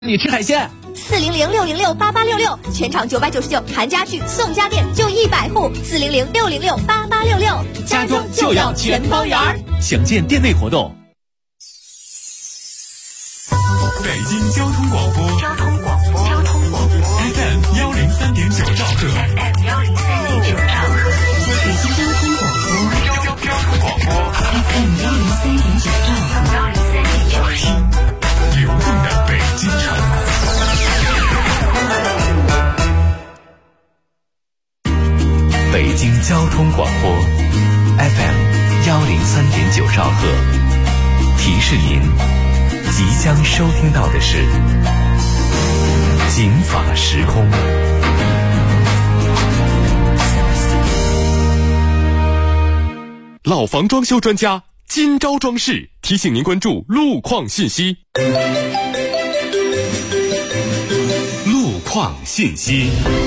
你吃海鲜 400-606-8866，全场999，含家具送家电就100户，400-606-8866， 家装就要全方圆。详见店内活动。 北京交通广播 FM 103.9兆赫，北京交通广播 FM 103.9兆赫，流动的北京城。 北京交通广播 FM 103.9兆赫，提示您即将收听到的是警法时空。 老房装修专家金招装饰提醒您关注路况信息。路况信息。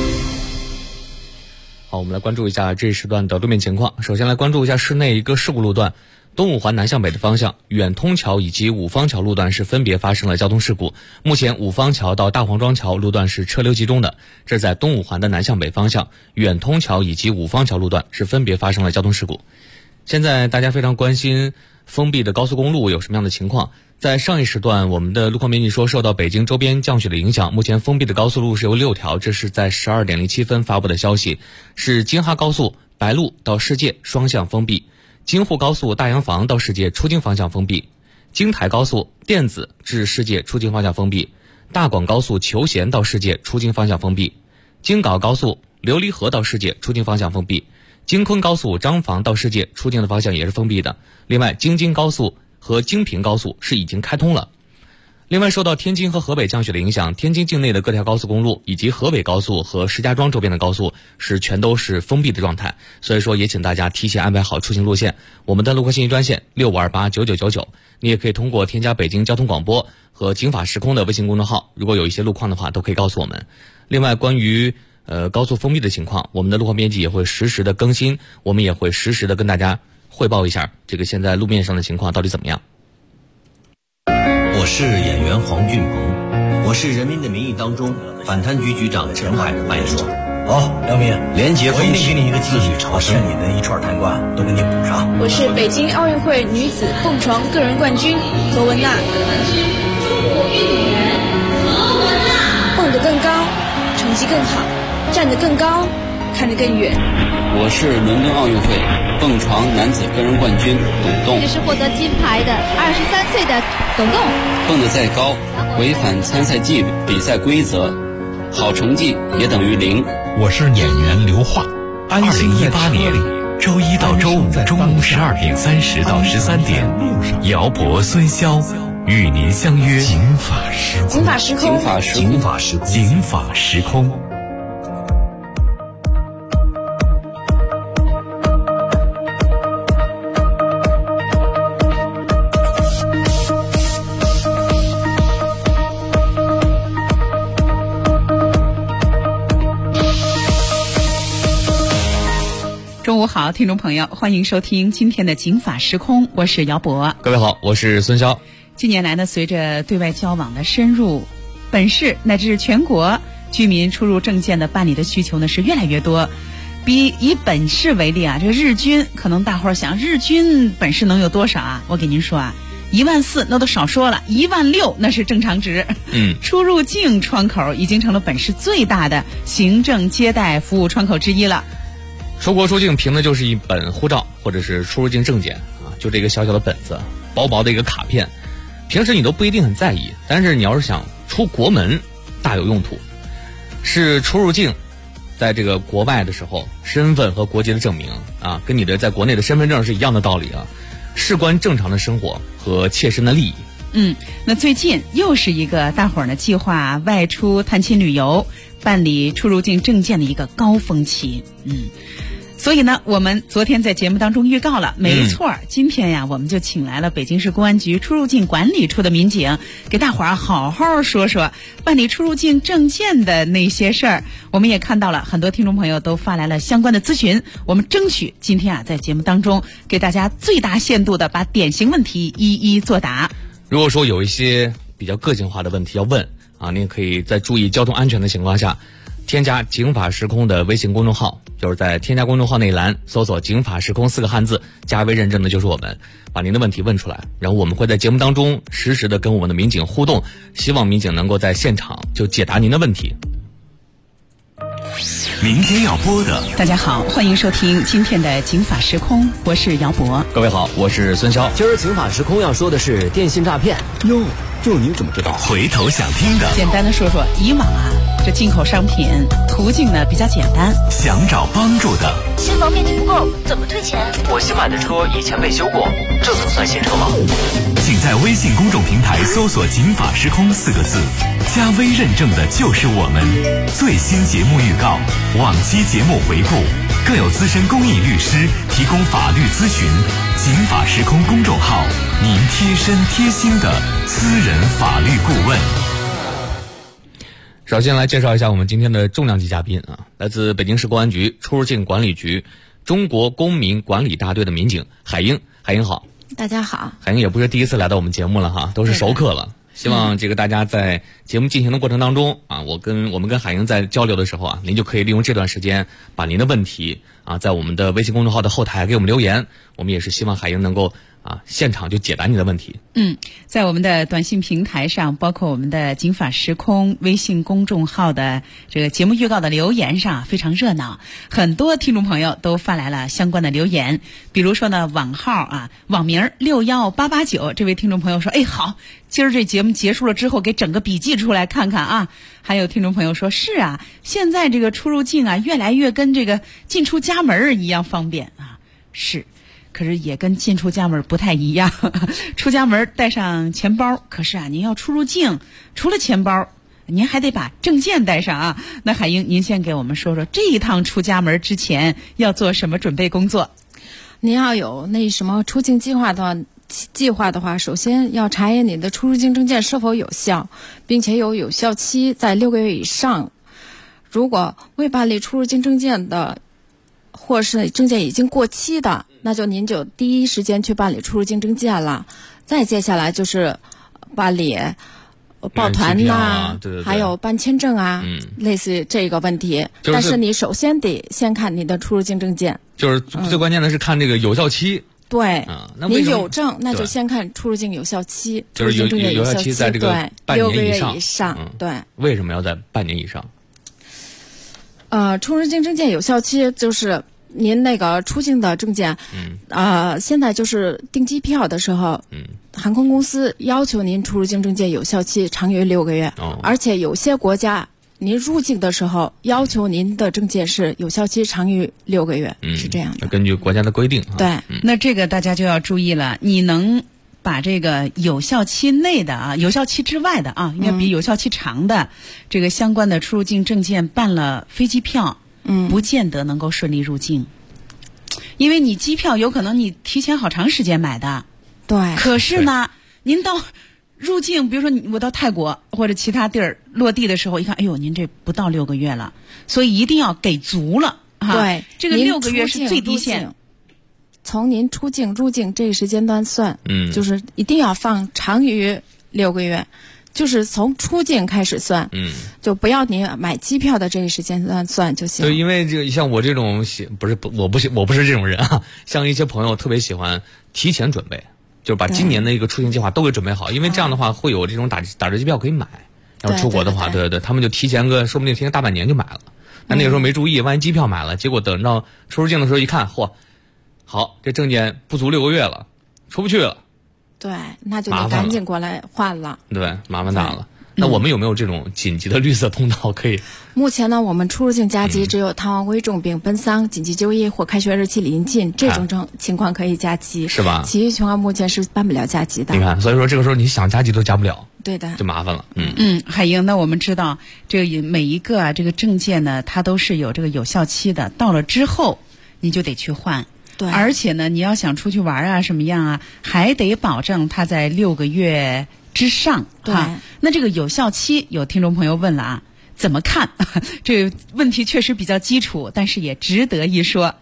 好，我们来关注一下这一时段的路面情况。首先来关注一下市内一个事故路段，东五环南向北的方向，远通桥以及五方桥路段是分别发生了交通事故。目前五方桥到大黄庄桥路段是车流集中的，这在东五环的南向北方向，远通桥以及五方桥路段是分别发生了交通事故。现在大家非常关心封闭的高速公路有什么样的情况。在上一时段，我们的路况编辑说，受到北京周边降雪的影响，目前封闭的高速路是有6条，这是在12点07分发布的消息，是京哈高速白鹿到世界双向封闭，京沪高速大洋房到世界出京方向封闭，京台高速电子至世界出京方向封闭，大广高速求贤到世界出京方向封闭，京皋高速琉璃河到世界出京方向封闭，京昆高速张房到世界出京的方向也是封闭的。另外，京津高速和京平高速是已经开通了。另外，受到天津和河北降雪的影响，天津境内的各条高速公路以及河北高速和石家庄周边的高速是全都是封闭的状态，所以说也请大家提前安排好出行路线。我们的路况信息专线65289999，你也可以通过添加北京交通广播和警法时空的微信公众号，如果有一些路况的话都可以告诉我们。另外，关于高速封闭的情况，我们的路况编辑也会实时的更新，我们也会实时的跟大家汇报一下这个现在路面上的情况到底怎么样。 我是演员黄俊鹏，我是《人民的名义》当中反贪局局长陈海的扮演者。 好，梁明， 廉洁风气， 给你一个自律朝圣， 你的一串抬棺都给你补上。 我是北京奥运会女子蹦床个人冠军何文娜。蹦得更高，成绩更好，站得更高，看得更远。 我是伦敦奥运会蹦床男子个人冠军董栋。 这是获得金牌的23岁的董栋。 蹦得再高，违反参赛纪律、比赛规则，好成绩也等于0。 我是演员刘桦。 2018年周一到周五中午12点30到13点，姚博、孙潇与您相约警法时空。 警法时空。 警法时空。 警法时空。警法时空。 中午好，听众朋友，欢迎收听今天的警法时空，我是姚博。 各位好，我是孙潇。 近年来呢，随着对外交往的深入，本市乃至全国居民出入证件的办理的需求呢是越来越多。以本市为例啊，这个日均可能大伙儿想，日均本市能有多少啊？我给您说啊，14000那都少说了，16000那是正常值。出入境窗口已经成了本市最大的行政接待服务窗口之一了。 出国出境凭的就是一本护照或者是出入境证件啊，就这个小小的本子，薄薄的一个卡片，平时你都不一定很在意，但是你要是想出国门，大有用途。是出入境，在这个国外的时候，身份和国籍的证明啊，跟你的在国内的身份证是一样的道理啊，事关正常的生活和切身的利益。 那最近又是一个大伙儿呢计划外出探亲旅游、办理出入境证件的一个高峰期。所以呢，我们昨天在节目当中预告了，没错，今天呀，我们就请来了北京市公安局出入境管理处的民警，给大伙儿好好说说办理出入境证件的那些事儿。我们也看到了很多听众朋友都发来了相关的咨询，我们争取今天在节目当中给大家最大限度的把典型问题一一作答。 如果说有一些比较个性化的问题要问， 啊，您可以在注意交通安全的情况下，添加警法时空的微信公众号，就是在添加公众号那一栏搜索警法时空4个汉字，加微认证的就是我们，把您的问题问出来，然后我们会在节目当中实时的跟我们的民警互动，希望民警能够在现场就解答您的问题。 明天要播的， 大家好，欢迎收听今天的警法时空，我是姚博。 各位好，我是孙潇。 今儿警法时空要说的是电信诈骗。 哟，这您怎么知道？回头想听的， 简单的说说，以往啊，这进口商品途径呢比较简单。 想找帮助的， 新房面积不够，怎么退钱？ 我新买的车以前未修过，这能算新车吗？ 请在微信公众平台搜索警法时空4个字，加微认证的就是我们。最新节目预告，往期节目回顾，更有资深公益律师提供法律咨询。警法时空公众号，您贴身贴心的私人法律顾问。 首先来介绍一下我们今天的重量级嘉宾啊，来自北京市公安局出入境管理局中国公民管理大队的民警海英。海英好。 大家好。 海英也不是第一次来到我们节目了哈，都是熟客了。希望这个大家在节目进行的过程当中啊，我们跟海英在交流的时候啊，您就可以利用这段时间把您的问题啊，在我们的微信公众号的后台给我们留言，我们也是希望海英能够现场就解答你的问题。 在我们的短信平台上，包括我们的警法时空微信公众号的这个节目预告的留言上非常热闹，很多听众朋友都发来了相关的留言。比如说呢，网名61889这位听众朋友说，好，今儿这节目结束了之后给整个笔记出来看看啊。还有听众朋友说，是啊，现在这个出入境啊越来越跟这个进出家门一样方便啊。是，可是也跟进出家门不太一样。出家门带上钱包，可是啊，您要出入境，除了钱包，您还得把证件带上啊。那海英，您先给我们说说这一趟出家门之前要做什么准备工作？ 您要有那什么出境计划的话，首先要查验你的出入境证件是否有效，并且有效期在6个月以上。如果未办理出入境证件的，或是证件已经过期的，那就您就第一时间去办理出入境证件了。再接下来就是办理报团对， 还有办签证类似这个问题。但是你首先得先看你的出入境证件， 就是最关键的是看这个有效期。 对，您有证，那就先看出入境有效期， 就是有效期在这个半年 6个月以上。对， 为什么要在半年以上？ 出入境证件有效期就是您那个出境的证件，现在就是订机票的时候，航空公司要求您出入境证件有效期长于6个月，而且有些国家您入境的时候要求您的证件是有效期长于6个月，是这样的。 根据国家的规定。 对， 那这个大家就要注意了，你能把这个有效期内的有效期之外的应该比有效期长的这个相关的出入境证件办了飞机票，不见得能够顺利入境，因为你机票有可能你提前好长时间买的， 对。 可是呢，您到入境，比如说我到泰国或者其他地儿落地的时候，一看，您这不到6个月了，所以一定要给足了。 对， 这个6个月是最低限。 从您出境入境这个时间段算，就是一定要放长于6个月，就是从出境开始算，就不要你买机票的这个时间段算就行。 对，因为这个像我这种我不是这种人啊，像一些朋友特别喜欢提前准备，就是把今年的一个出行计划都给准备好，因为这样的话会有这种打折机票可以买，要出国的话，对，他们就提前说不定提前大半年就买了。那个时候没注意，万一机票买了，结果等到出入境的时候一看，好，这证件不足6个月了，出不去了。 对，那就得赶紧过来换了。 对，麻烦大了。那我们有没有这种紧急的绿色通道可以？ 目前呢，我们出入境加急只有逃亡危重病、奔丧、紧急就医或开学日期临近这种情况可以加急， 是吧？ 其余情况目前是办不了加急的。 你看，所以说这个时候你想加急都加不了。 对的， 就麻烦了。 海英，那我们知道这个每一个这个证件呢，它都是有这个有效期的，到了之后你就得去换。 对， 而且呢，你要想出去玩什么样还得保证它在6个月之上。 对， 那这个有效期，有听众朋友问了怎么看？这个问题确实比较基础，但是也值得一说。 对，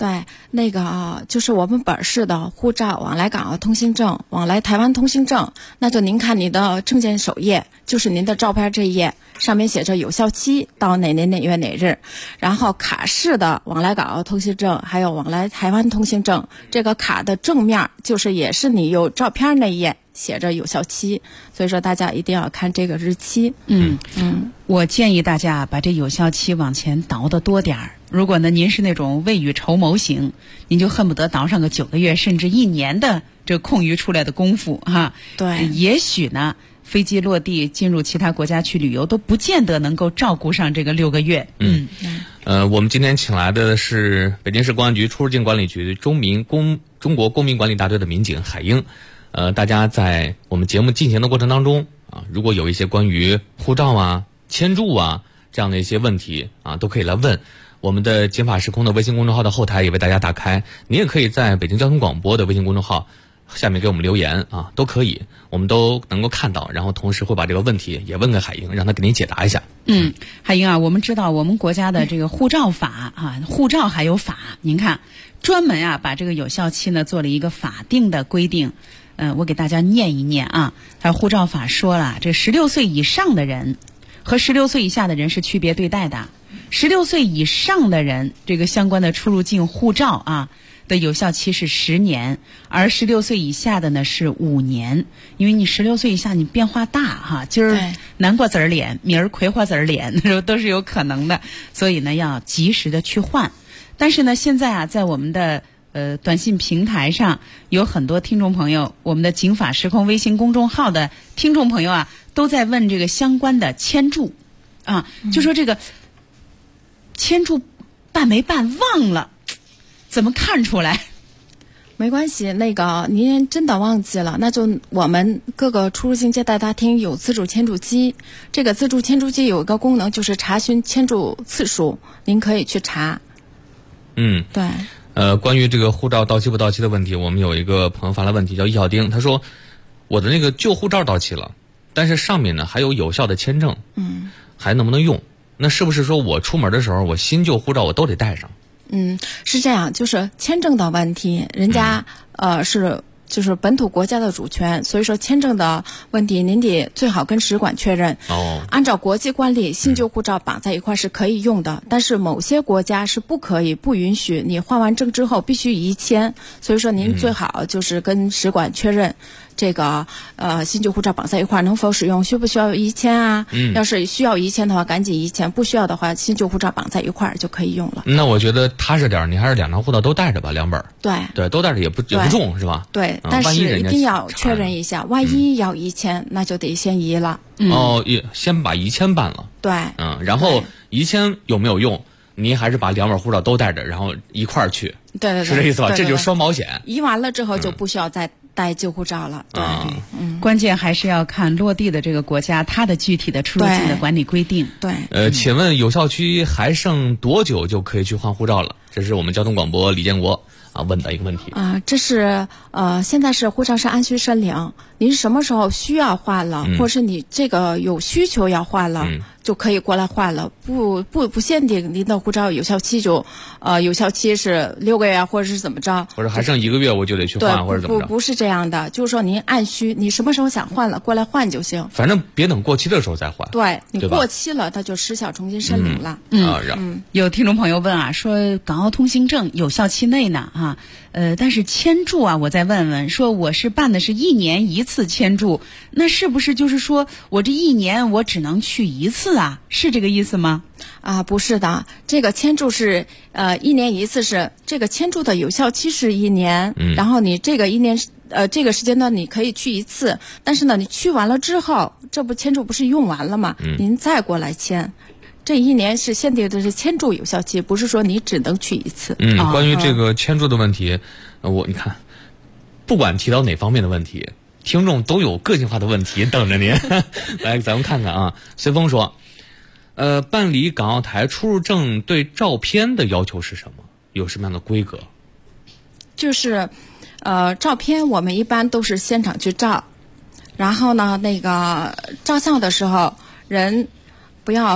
对，那个就是我们本市的护照、往来港澳通行证、往来台湾通行证，那就您看你的证件首页，就是您的照片这一页，上面写着有效期到哪年哪月哪日。然后卡式的往来港澳通行证还有往来台湾通行证，这个卡的正面就是也是你有照片那一页写着有效期，所以说大家一定要看这个日期。 我建议大家把这有效期往前倒得多点儿。如果呢您是那种未雨绸缪型，您就恨不得倒上个9个月甚至1年的这空余出来的功夫哈。 对， 也许呢飞机落地进入其他国家去旅游都不见得能够照顾上这个6个月。 我们今天请来的是北京市公安局出入境管理局中国公民管理大队的民警海英。大家在我们节目进行的过程当中啊，如果有一些关于护照啊、签注啊这样的一些问题啊，都可以来问。我们的警法时空的微信公众号的后台也为大家打开，你也可以在北京交通广播的微信公众号下面给我们留言啊，都可以，我们都能够看到，然后同时会把这个问题也问给海英，让他给您解答一下。 海英啊，我们知道我们国家的这个护照法啊，护照还有法，您看专门啊把这个有效期呢做了一个法定的规定。我给大家念一念啊，它护照法说了，这16岁以上的人和16岁以下的人是区别对待的。16岁以上的人，这个相关的出入境护照啊的有效期是10年，而16岁以下的呢是5年。因为你16岁以下你变化大哈，今儿南瓜子儿脸，明儿葵花籽儿脸，都是有可能的，所以呢要及时的去换。但是呢现在啊，在我们的短信平台上有很多听众朋友，我们的警法时空微信公众号的听众朋友啊，都在问这个相关的签注啊，就说这个签注办没办忘了，怎么看出来？ 没关系，那个您真的忘记了，那就我们各个出入境接待大厅有自助签注机，这个自助签注机有一个功能就是查询签注次数，您可以去查。对。 关于这个护照到期不到期的问题，我们有一个朋友发来问题，叫易小丁，他说我的那个旧护照到期了，但是上面呢还有有效的签证，还能不能用？那是不是说我出门的时候，我新旧护照我都得带上？ 是这样，就是签证的问题，人家就是本土国家的主权，所以说签证的问题您得最好跟使馆确认。按照国际惯例，新旧护照绑在一块是可以用的，但是某些国家是不允许你换完证之后必须移签，所以说您最好就是跟使馆确认这个新旧护照绑在一块能否使用，需不需要移签啊？要是需要移签的话赶紧移签，不需要的话新旧护照绑在一块就可以用了。 那我觉得踏实点，你还是2张护照都带着吧，2本。对，都带着也不重是吧？ 对，但是一定要确认一下，万一要移签，那就得先移了。 先把移签办了。 对， 然后移签有没有用？您还是把2本护照都带着，然后一块儿去。 对， 是这意思吧？这就是双保险。 移完了之后就不需要再带旧护照了。 关键还是要看落地的这个国家它的具体的出入境的管理规定。 请问有效期还剩多久就可以去换护照了？这是我们交通广播李建国问的一个问题。 这是现在是护照是按需申领，您什么时候需要换了，或是你这个有需求要换了，就可以过来换了，不限定您的护照有效期就有效期是6个月或者是怎么着， 或者还剩1个月我就得去换，或者怎么着？ 不是这样的，就是说您按需，你什么时候想换了过来换就行， 反正别等过期的时候再换。 对，你过期了它就失效重新申领了。 有听众朋友问啊，说港澳通行证有效期内呢但是签注啊，我再问问，说我是办的是1年1次签注，那是不是就是说我这1年我只能去1次啊？是这个意思吗？ 不是的，这个签注是1年1次，是这个签注的有效期是1年，然后你这个1年这个时间段你可以去1次，但是呢你去完了之后，这不签注不是用完了吗？您再过来签。这1年是限定的是签注有效期，不是说你只能去1次。 关于这个签注的问题，你看，不管提到哪方面的问题，听众都有个性化的问题等着您。来，咱们看看啊。随风说，办理港澳台出入证对照片的要求是什么？有什么样的规格？ 就是照片我们一般都是现场去照，然后呢那个照相的时候人不要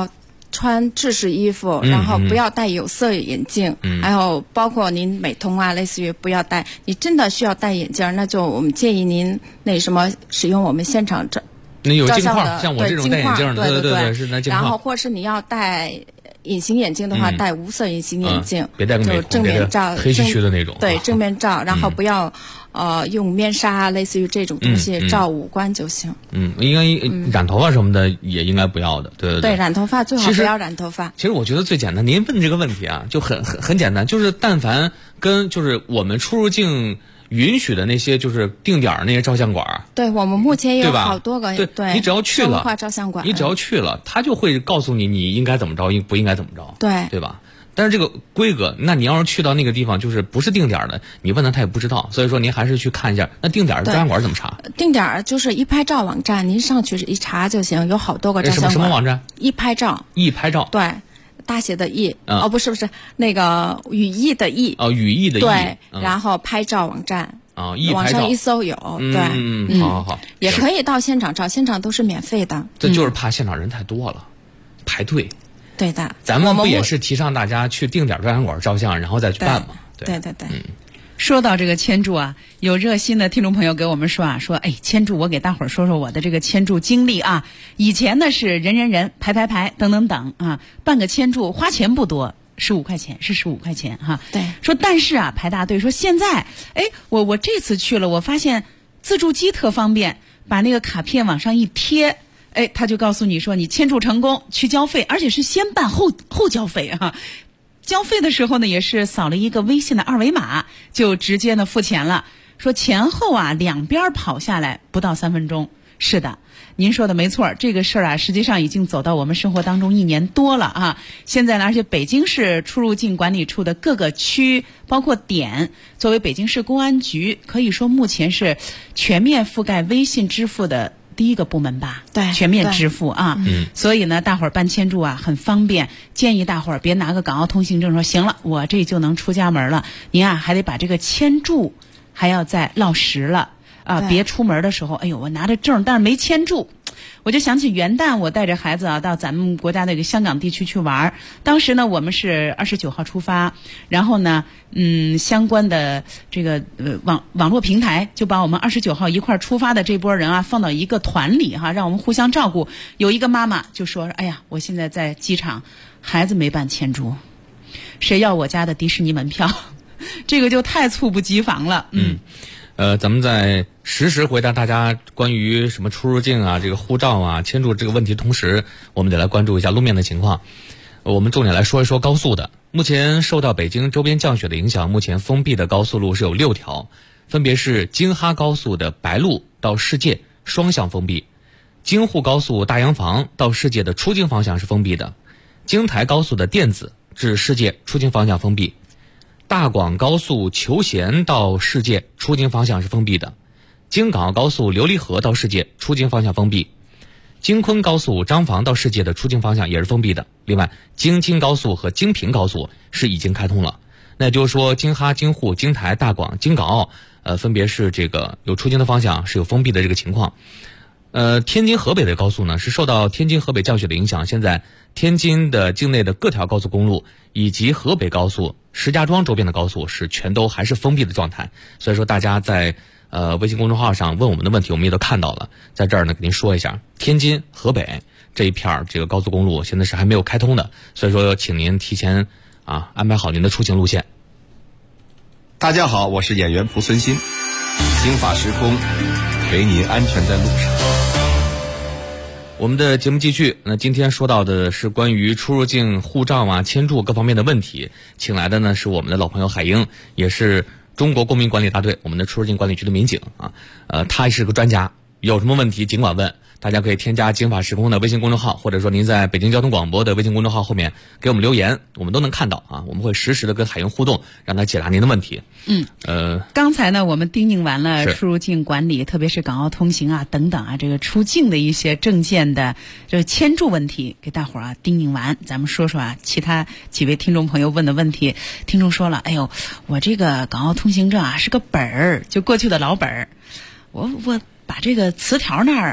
穿制式衣服，然后不要戴有色眼镜，还有包括您美瞳啊，类似于不要戴。你真的需要戴眼镜，那就我们建议您使用我们现场那有镜框， 像我这种戴眼镜的，对，是那镜框。 然后或是你要戴隐形眼镜的话，戴无色隐形眼镜， 别戴个美瞳， 就正面照， 黑黢黢的那种。 对，正面照，然后不要用面纱，类似于这种东西照五官就行。 应该染头发什么的也应该不要的，对。 对，染头发最好不要染头发。 其实我觉得最简单，您问这个问题啊，就很简单，就是但凡跟就是我们出入境允许的那些就是定点那些照相馆， 对，我们目前也有好多个，对， 你只要去了生化照相馆， 你只要去了，他就会告诉你应该怎么着，不应该怎么着，对吧？但是这个规格，那你要是去到那个地方就是不是定点的，你问他也不知道，所以说您还是去看一下。那定点的照相馆怎么查？ 定点就是一拍照网站，您上去一查就行，有好多个照相馆。 什么网站？ 一拍照。 一拍照。 对。大写的义，不是那个语义的义， 语义的义， 对，然后拍照网站，网上一搜有，对， 好， 也可以到现场照，现场都是免费的。 这就是怕现场人太多了，排队。 对的， 咱们不也是提倡大家去定点照相馆照相，然后再去办吗？ 对。 说到这个签注啊，有热心的听众朋友给我们说签注，我给大伙儿说说我的这个签注经历啊。以前呢是人排等啊，办个签注花钱不多，15块钱是15块钱哈。 对。 说但是啊排大队，说现在我这次去了，我发现自助机特方便，把那个卡片往上一贴，他就告诉你说你签注成功，去交费，而且是先办后交费哈。交费的时候呢，也是扫了一个微信的二维码，就直接呢付钱了。说前后啊两边跑下来不到3分钟。是的，您说的没错，这个事儿啊，实际上已经走到我们生活当中1年多了啊。现在呢，而且北京市出入境管理处的各个区，包括点，作为北京市公安局，可以说目前是全面覆盖微信支付的第一个部门吧， 对， 全面支付啊，所以呢，大伙儿办签注啊很方便。建议大伙儿别拿个港澳通行证说行了，我这就能出家门了。您啊还得把这个签注还要再落实了啊，别出门的时候，我拿着证但是没签注。我就想起元旦我带着孩子啊到咱们国家那个香港地区去玩，当时呢我们是29号出发，然后呢相关的这个网络平台就把我们29号一块出发的这波人啊放到一个团里哈，让我们互相照顾。有一个妈妈就说我现在在机场，孩子没办签注，谁要我家的迪士尼门票这个就太猝不及防了。 咱们在实时回答大家关于什么出入境啊、这个护照啊、签注这个问题，同时我们得来关注一下路面的情况。我们重点来说一说高速的。目前受到北京周边降雪的影响，目前封闭的高速路是有6条，分别是京哈高速的白鹿到世界双向封闭，京沪高速大洋房到世界的出境方向是封闭的，京台高速的电子至世界出境方向封闭，大广高速求贤到世界出境方向是封闭的，京港澳高速琉璃河到世界出境方向封闭，京昆高速张坊到世界的出境方向也是封闭的。另外，京津高速和京平高速是已经开通了。那也就是说，京哈、京沪、京台、大广、京港澳，分别是这个有出境的方向是有封闭的这个情况。天津河北的高速呢，是受到天津河北降雪的影响，现在天津的境内的各条高速公路以及河北高速、石家庄周边的高速是全都还是封闭的状态。所以说大家在微信公众号上问我们的问题，我们也都看到了，在这儿呢跟您说一下，天津河北这一片这个高速公路现在是还没有开通的，所以说请您提前安排好您的出行路线。 大家好，我是演员蒲存昕，经法时空陪您安全在路上。 我们的节目继续，那今天说到的是关于出入境护照啊、签注各方面的问题，请来的呢是我们的老朋友海英，也是中国公民管理大队我们的出入境管理局的民警啊，他是个专家，有什么问题尽管问，大家可以添加经法时空的微信公众号，或者说您在北京交通广播的微信公众号后面给我们留言，我们都能看到啊，我们会实时的跟海英互动，让他解答您的问题。 刚才呢我们叮咛完了出入境管理，特别是港澳通行啊等等啊，这个出境的一些证件的这个签注问题给大伙儿叮咛完，咱们说说其他几位听众朋友问的问题。听众说了，我这个港澳通行证是个本儿，就过去的老本儿，我把这个词条那儿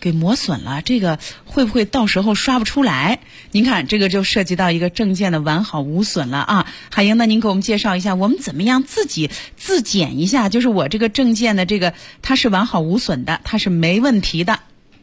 给磨损了，这个会不会到时候刷不出来？您看，这个就涉及到一个证件的完好无损了啊。海英呢，您给我们介绍一下，我们怎么样自己自检一下，就是我这个证件的这个它是完好无损的，它是没问题的。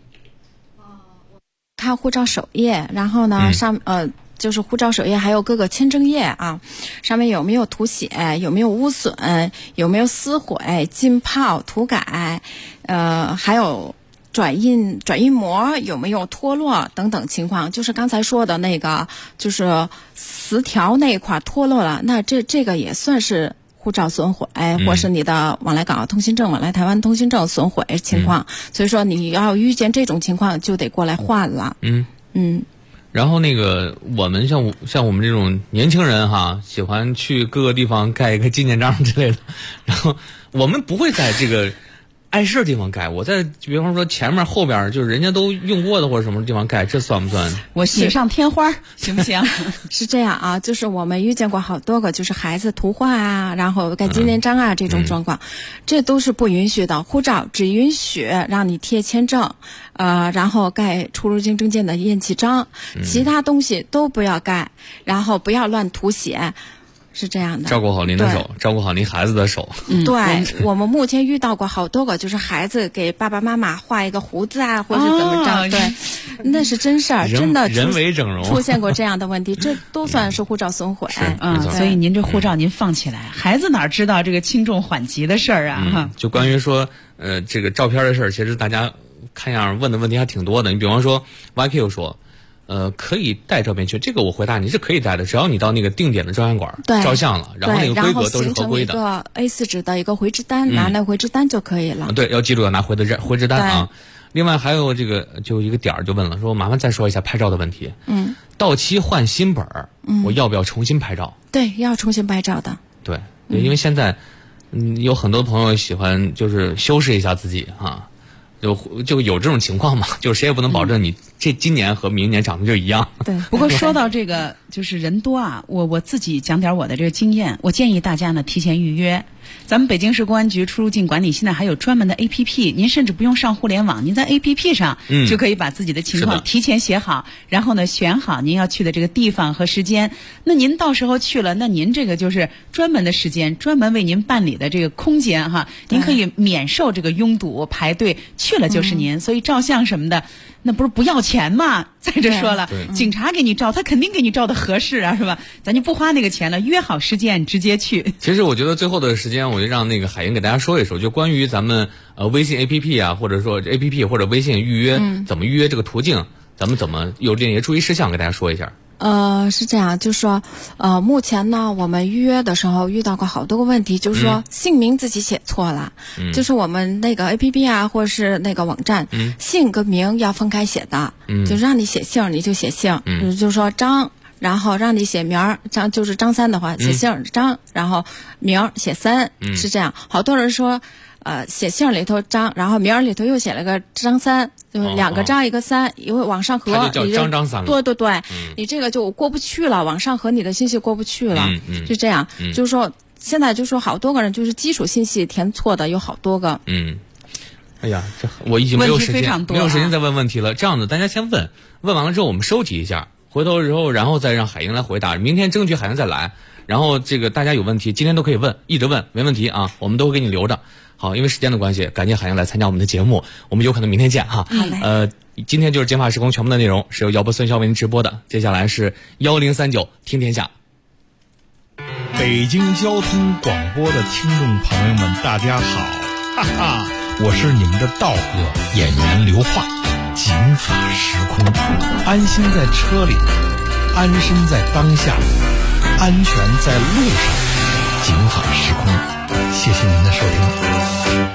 看护照首页，然后呢就是护照首页还有各个签证页啊，上面有没有涂写，有没有污损，有没有撕毁、浸泡、涂改，还有转印膜有没有脱落等等情况。就是刚才说的那个，就是磁条那一块脱落了，那这个也算是护照损毁，或是你的往来港澳通行证、往来台湾通行证损毁情况。所以说你要遇见这种情况，就得过来换了。 然后那个我们像我们这种年轻人哈，喜欢去各个地方盖一个纪念章之类的，然后我们不会在这个碍事的地方盖，我在比方说前面后边就是人家都用过的或者什么地方盖，这算不算？ 我写上天花行不行？ 是这样啊，就是我们遇见过好多个，就是孩子图画啊，然后盖纪念章啊这种状况，这都是不允许的。护照只允许让你贴签证，然后盖出入境证件的验期章，其他东西都不要盖，然后不要乱涂写。是这样的， 照顾好您的手，照顾好您孩子的手。 对，我们目前遇到过好多个，就是孩子给爸爸妈妈画一个胡子啊，或者怎么着，对，那是真事儿，真的人为整容出现过这样的问题，这都算是护照损毁。 所以您这护照您放起来，孩子哪知道这个轻重缓急的事儿啊？ 就关于说这个照片的事儿，其实大家看样问的问题还挺多的。你比方说 YQ 说。可以带照片去，这个我回答你是可以带的，只要你到那个定点的照相馆照相了，然后那个规格都是合规的。 然后形成一个 A4 纸的一个回执单，拿那回执单就可以了。 对，要记住要拿回执单啊。另外还有这个就一个点儿就问了，说麻烦再说一下拍照的问题。到期换新本儿，我要不要重新拍照？ 对，要重新拍照的。 对，因为现在有很多朋友喜欢就是修饰一下自己哈。就有这种情况嘛，就是谁也不能保证你这今年和明年长得就一样。 对，不过说到这个，就是人多啊，我自己讲点我的这个经验，我建议大家呢提前预约。咱们北京市公安局出入境管理现在还有专门的 APP， 您甚至不用上互联网，您在 APP 上就可以把自己的情况提前写好，然后呢选好您要去的这个地方和时间。那您到时候去了，那您这个就是专门的时间，专门为您办理的这个空间哈，您可以免受这个拥堵排队，去了就是您。所以照相什么的，那不是不要钱吗？再者说了，警察给你照，他肯定给你照的合适啊，是吧？咱就不花那个钱了，约好时间直接去。 其实我觉得最后的时间，我就让那个海英给大家说一说，就关于咱们微信 APP 啊，或者说 APP 或者微信预约，怎么预约这个途径，咱们怎么有这些注意事项给大家说一下。 是这样，就是说，目前呢，我们预约的时候遇到过好多个问题，就是说姓名自己写错了，就是我们那个 APP 啊，或者是那个网站，姓跟名要分开写的，就让你写姓你就写姓，就是说张，然后让你写名儿，张就是张三的话，写姓张，然后名儿写三，是这样。好多人说，写姓里头张，然后名儿里头又写了个张三。就是两个张一个三，因为往上合， 它就叫张三了。 对，你这个就过不去了，往上合你的信息过不去了，是这样。就是说，现在就说好多个人就是基础信息填错的有好多个。 哎呀，这我已经没有时间再问问题了。这样子，大家先问完了之后，我们收集一下，回头之后，然后再让海英来回答。明天争取海英再来，然后这个大家有问题，今天都可以问，一直问，没问题啊，我们都会给你留着。好，因为时间的关系，感谢海英来参加我们的节目，我们有可能明天见哈。 好嘞。 今天就是《减法时空》全部的内容是由姚波孙骁为您直播的，接下来是1039听天下。 北京交通广播的听众朋友们，大家好，哈哈，我是你们的道哥演员刘化。减法时空，安心在车里，安身在当下，安全在路上。减法时空，谢谢您的收听。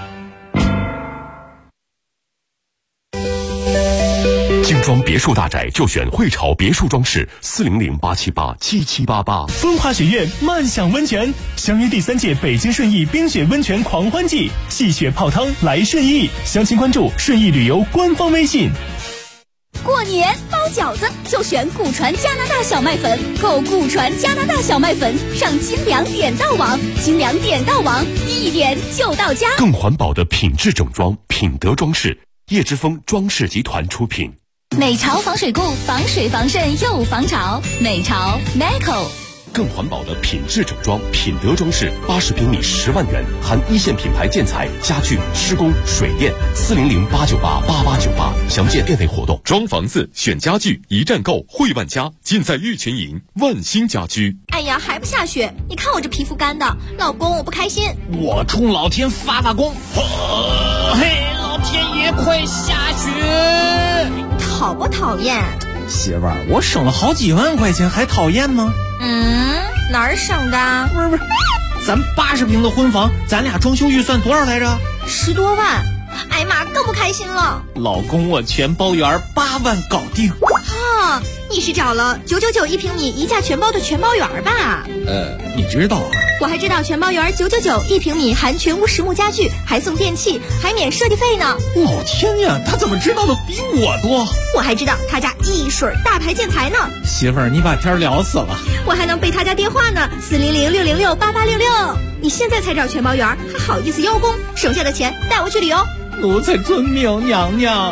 精装别墅大宅就选汇潮别墅装饰，400-878-7788。 风华学院漫享温泉，相约第3届北京顺义冰雪温泉狂欢季，戏雪泡汤来顺义，详情关注顺义旅游官方微信。 过年包饺子就选古传加拿大小麦粉，购古传加拿大小麦粉上精良点到网，精良点到网，一点就到家。 更环保的品质整装，品德装饰。 叶之峰装饰集团出品。 美潮防水固，防水防渗又防潮。美潮 Meco。 更环保的品质整装，品德装饰，80平米10万元，含一线品牌建材、家具、施工、水电。400-898-8898，详见店内活动。装房子选家具，一站购汇万家，尽在玉泉营万兴家居。 哎呀，还不下雪？你看我这皮肤干的，老公我不开心。 我冲老天发功，嘿，老天爷快下雪！ 讨不讨厌？ 媳妇儿，我省了好几万块钱，还讨厌吗？ 哪儿省的？ 不是，咱80平的婚房，咱俩装修预算多少来着 ？10多万。哎妈，更不开心了。 老公，我全包圆，8万搞定。 啊，你是找了999一平米一价全包的全包圆吧？ 你知道啊？ 我还知道全包圆999一平米，含全屋实木家具，还送电器，还免设计费呢。 老天呀，他怎么知道的比我多？ 我还知道他家一水大牌建材呢。 媳妇儿，你把天聊死了。 我还能背他家电话呢，400-606-8866。你现在才找全包圆，还好意思邀功？省下的钱带我去旅游。 奴才遵命，娘娘。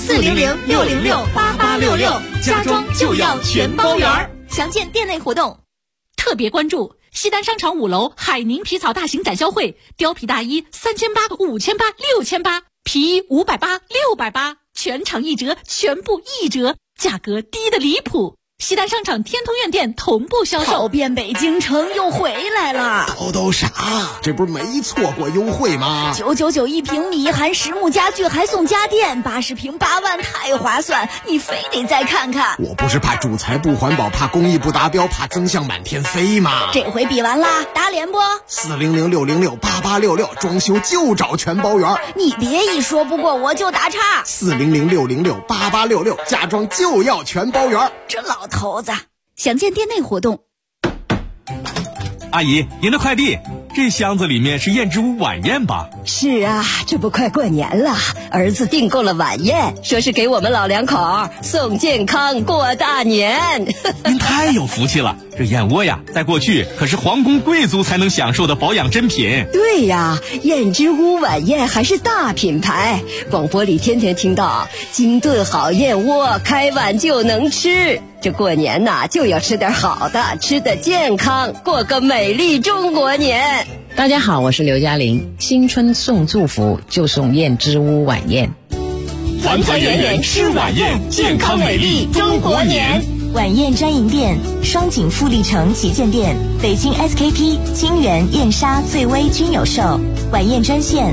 400-606-8866，家装就要全包圆。详见店内活动。 特别关注西单商场5楼海宁皮草大型展销会，貂皮大衣3800、5800、6800，皮衣580、680，全场1折，全部1折，价格低得离谱。西单商场天通苑店同步销售。 跑遍北京城又回来了。 都傻，这不是没错过优惠吗 ？999一平米，含实木家具，还送家电，80平8万，太划算！你非得再看看。 我不是怕主材不环保，怕工艺不达标，怕增项满天飞吗？ 这回比完啦，打脸不 ？400-606-8866，装修就找全包圆。 你别一说不过我就打岔。 400-606-8866，家装就要全包圆。 这老头子，详见店内活动。 阿姨，您的快递，这箱子里面是燕之屋晚宴吧？ 是啊，这不快过年了，儿子订购了晚宴，说是给我们老两口送健康过大年。 您太有福气了，这燕窝呀，在过去可是皇宫贵族才能享受的保养珍品。 对呀，燕之屋晚宴还是大品牌，广播里天天听到精炖好燕窝，开碗就能吃。这过年呐，就要吃点好的，吃得健康，过个美丽中国年。 大家好，我是刘嘉玲。新春送祝福就送燕之屋晚宴， 团团圆圆吃晚宴，健康美丽中国年。 晚宴专营店：双井富力城旗舰店、北京 SKP、清源、燕莎、翠微均有售。晚宴专线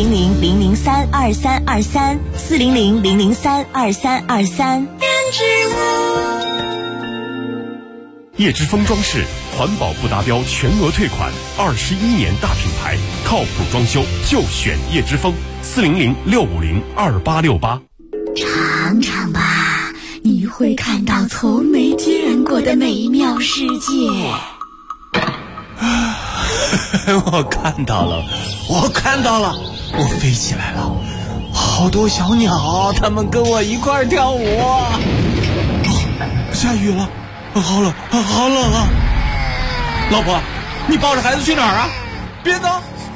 400-003-2323，400-003-2323。 叶之峰装饰，环保不达标全额退款，21年大品牌，靠谱装修就选叶之峰。400-650-2868。 尝尝吧，你会看到从没见过的美妙世界。 我看到了，我飞起来了，好多小鸟，它们跟我一块跳舞。下雨了，好冷啊！老婆，你抱着孩子去哪儿啊？别走！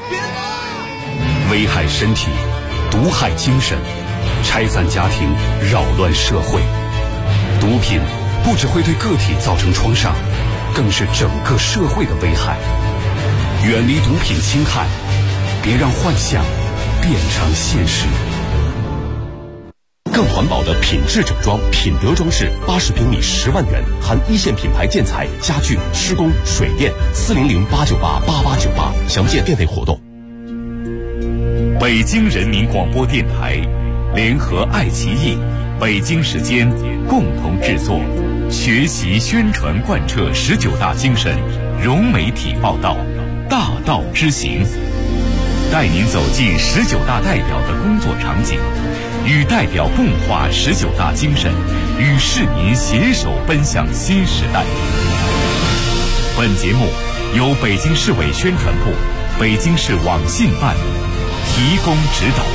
危害身体，毒害精神，拆散家庭，扰乱社会。毒品不只会对个体造成创伤，更是整个社会的危害。远离毒品侵害，别让幻想变成现实。 更环保的品质整装，品德装饰，80平米10万元，含一线品牌建材、家具、施工、水电。400-898-8898，详见店内活动。 北京人民广播电台联合爱奇艺、北京时间共同制作，学习宣传贯彻19大精神，融媒体报道，大道之行，带您走进19大代表的工作场景，与代表共话19大精神，与市民携手奔向新时代。本节目由北京市委宣传部、北京市网信办提供指导。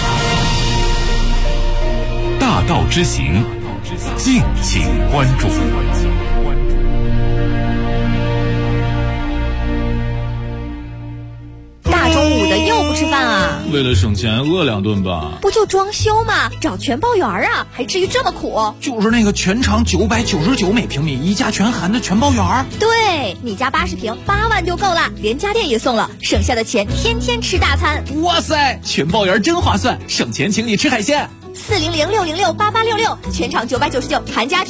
大道之行，敬请关注。 大中午的又不吃饭啊？ 为了省钱饿2顿吧。 不就装修吗？找全包园啊，还至于这么苦？ 就是那个全长999每平米，一价全含的全包园。 对，你家80平8万就够了，连家电也送了，省下的钱天天吃大餐。 哇塞，全包园真划算，省钱请你吃海鲜。 400-606-8866，全场999，含家全。